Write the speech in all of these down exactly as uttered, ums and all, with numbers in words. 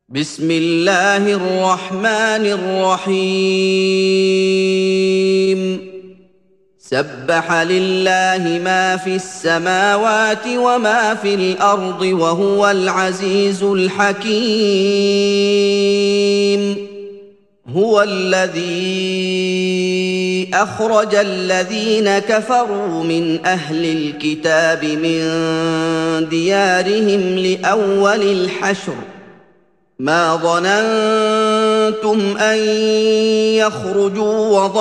بسم الله الرحمن الرحيم سبح لله ما في السماوات وما في الأرض وهو العزيز الحكيم هو الذي أخرج الذين كفروا من أهل الكتاب من ديارهم لأول الحشر ما ظننتم أن يخرجوا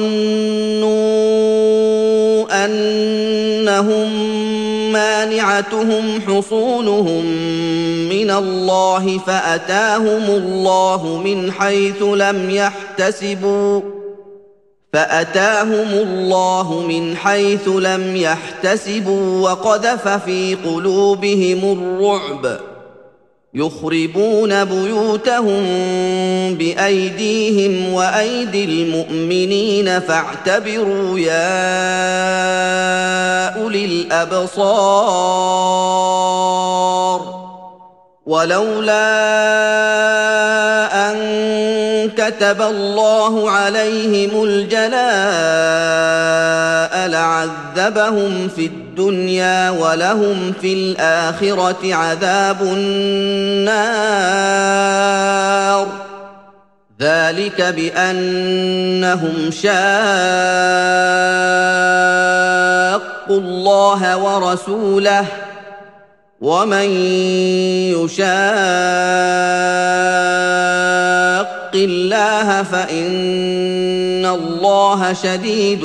وظنوا أنهم مانعتهم حصونهم من الله فأتاهم الله من حيث لم يحتسبوا فأتاهم الله من حيث لم يحتسبوا وقذف في قلوبهم الرعب يخربون بيوتهم بأيديهم وأيدي المؤمنين فاعتبروا يا أولي الأبصار ولولا أن كتب الله عليهم الجلاء لعذبهم في الدنيا ولهم في الآخرة عذاب النار ذلك بأنهم شاقوا الله ورسوله ومن يشاق الله فإن الله شديد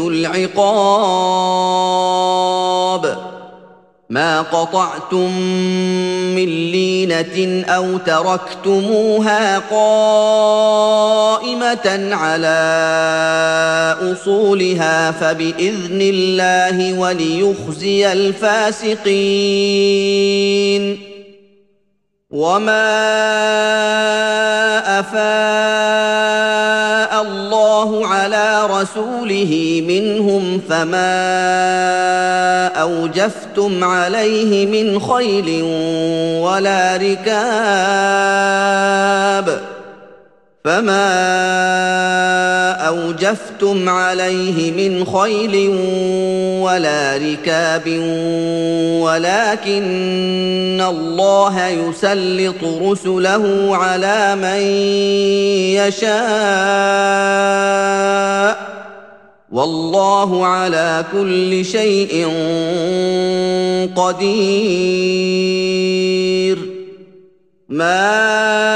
العقاب ما قطعتم من لينة أو تركتموها قائمة على أصولها فبإذن الله وليخزي الفاسقين وما أفاء الله على رسوله منهم فما أوجفتم عليه من خيل ولا ركاب فما أوجفتم عليه من خيل ولا ركاب ولكن الله يسلط رسله على من يشاء والله على كل شيء قدير ما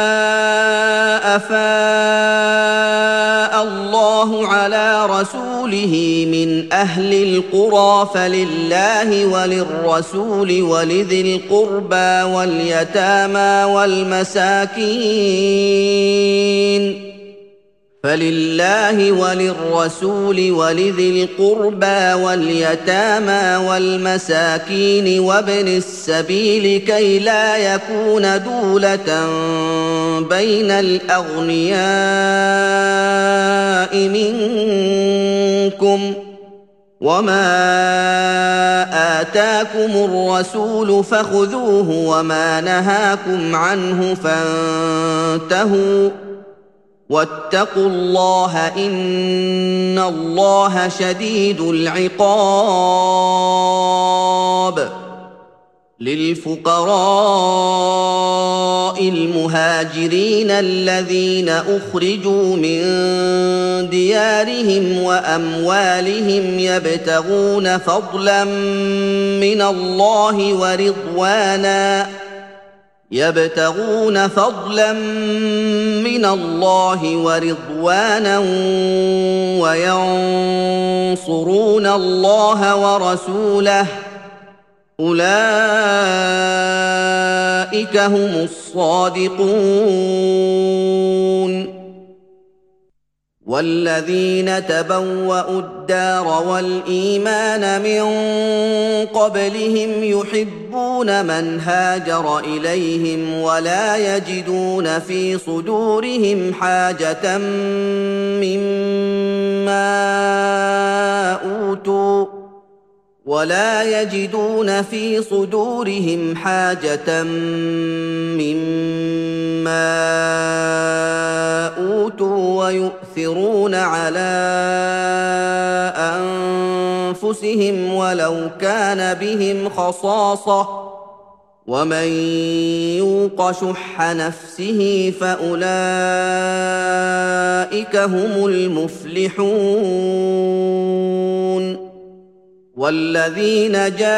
أفاء الله على رسوله من أهل القرى فلله وللرسول ولذي القربى واليتامى والمساكين فلله وللرسول ولذي القربى واليتامى والمساكين وابن السبيل كي لا يكون دولة بين الأغنياء منكم وما آتاكم الرسول فخذوه وما نهاكم عنه فانتهوا واتقوا الله إن الله شديد العقاب للفقراء المهاجرين الذين أخرجوا من ديارهم وأموالهم يبتغون فضلا من الله ورضوانا يبتغون فضلا من الله ورضوانا وينصرون الله ورسوله أولئك هم الصادقون والذين تبوأوا الدار والإيمان من قبلهم يحبون من هاجر إليهم ولا يجدون في صدورهم حاجة مما أوتوا ولا يجدون في صدورهم حاجة مما ويؤثرون على أنفسهم ولو كان بهم خصاصة ومن يوق شح نفسه فأولئك هم المفلحون والذين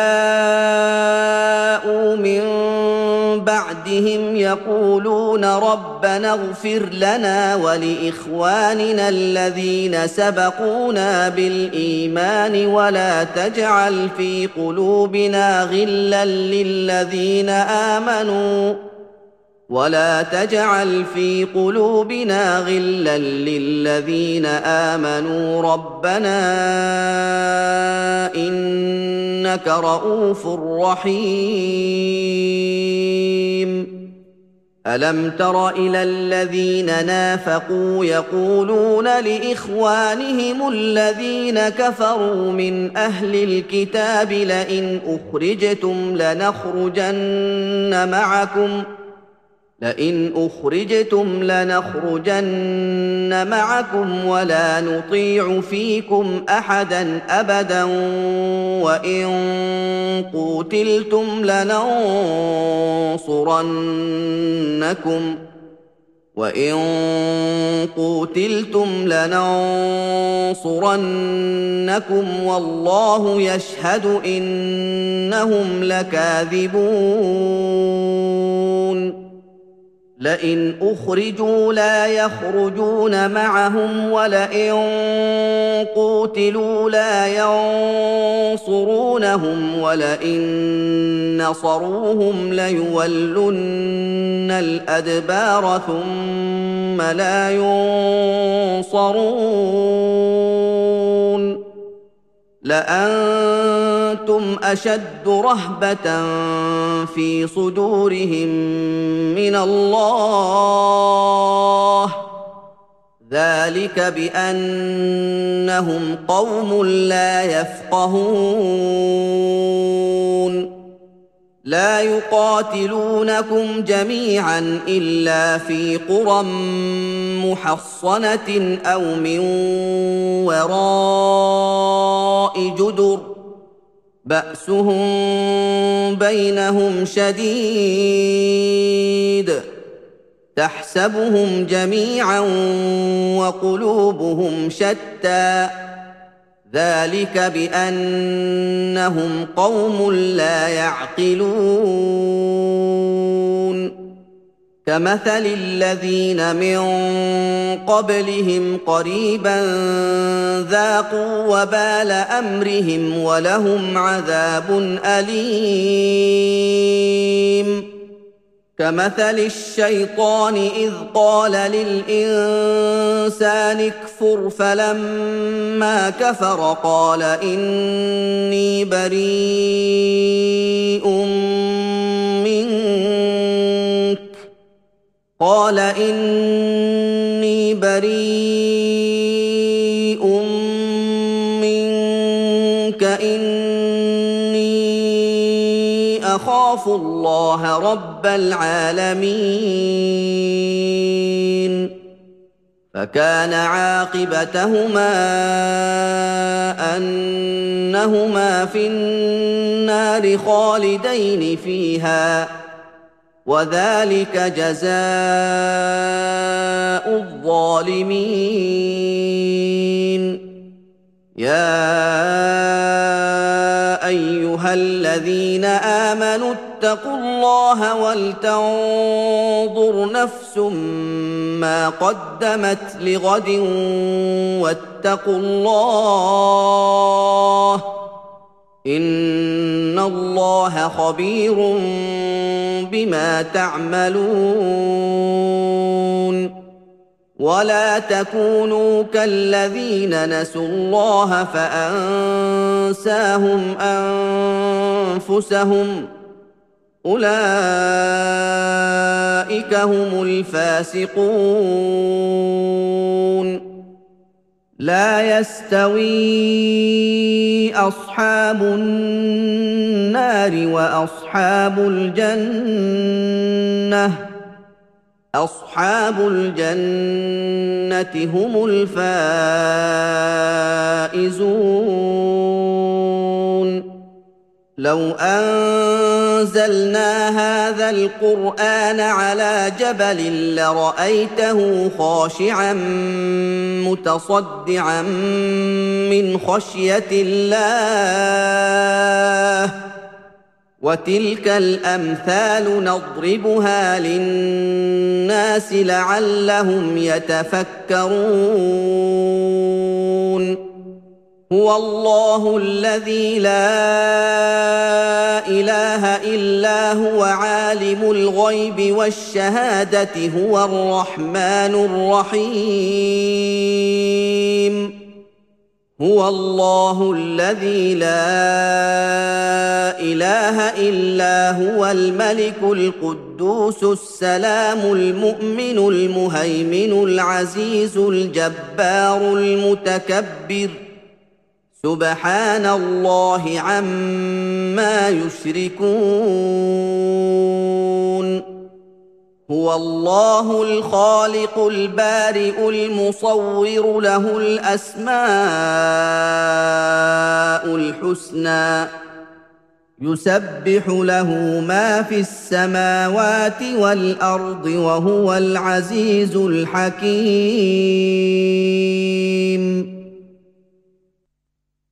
جاءوا من بعدهم يقولون ربنا اغفر لنا ولإخواننا الذين سبقونا بالإيمان ولا تجعل في قلوبنا غلا للذين آمنوا ولا تجعل في قلوبنا غلا للذين آمنوا ربنا إنك رءوف رحيم ألم تر إلى الذين نافقوا يقولون لإخوانهم الذين كفروا من أهل الكتاب لئن أخرجتم لنخرجن معكم لئن أخرجتم لنخرجن معكم ولا نطيع فيكم أحدا أبدا وإن قوتلتم لننصرنكم وإن قوتلتم لننصرنكم والله يشهد إنهم لكاذبون لئن أخرجوا لا يخرجون معهم ولئن قوتلوا لا ينصرونهم ولئن نصروهم ليولن الأدبار ثم لا ينصرون لأنتم أشد رهبة في صدورهم من الله ذلك بأنهم قوم لا يفقهون لا يقاتلونكم جميعا إلا في قرى محصنة أو من وراء جدر بأسهم بينهم شديد تحسبهم جميعا وقلوبهم شتى ذلك بأنهم قوم لا يعقلون كمثل الذين من قبلهم قريبا ذاقوا وبال أمرهم ولهم عذاب أليم كمثل الشيطان إذ قال للإنسان اكفر فلما كفر قال إني بريء منك قال إني بريء منك إني أخاف الله رب العالمين فكان عاقبتهما أنهما في النار خالدين فيها وذلك جزاء الظالمين يا أيها الذين آمنوا اتقوا الله ولتنظر نفس ما قدمت لغد واتقوا الله إن الله خبير بما تعملون ولا تكونوا كالذين نسوا الله فأنساهم أنفسهم أولئك هم الفاسقون لا يستوي أصحاب النار وأصحاب الجنة أصحاب الجنة هم الفائزون لو أنزلنا هذا القرآن على جبل لرأيته خاشعا متصدعا من خشية الله وتلك الأمثال نضربها للناس لعلهم يتفكرون هو الله الذي لا إله إلا هو عالم الغيب والشهادة هو الرحمن الرحيم هو الله الذي لا إله إلا هو الملك القدوس السلام المؤمن المهيمن العزيز الجبار المتكبر سبحان الله عما يشركون هو الله الخالق البارئ المصور له الأسماء الحسنى يسبح له ما في السماوات والأرض وهو العزيز الحكيم